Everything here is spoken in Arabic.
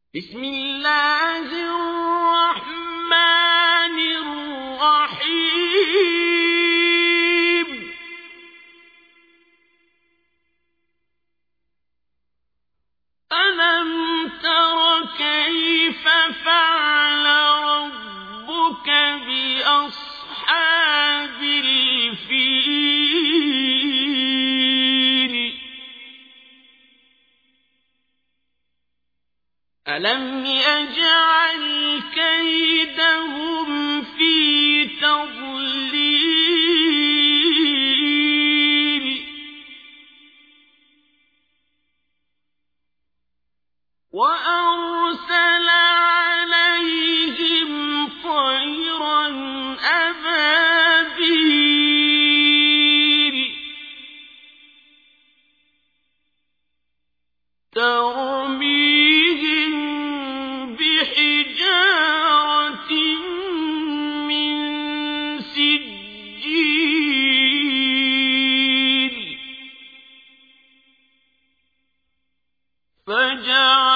بسم الله الرحمن الرحيم ألم تر كيف فعل ربك بأصحاب الفيل ألم يجعل كيدهم في تضليل وأرسل عليهم طيرا أبابيل ترميهم بحجارة من سجيل فجعلهم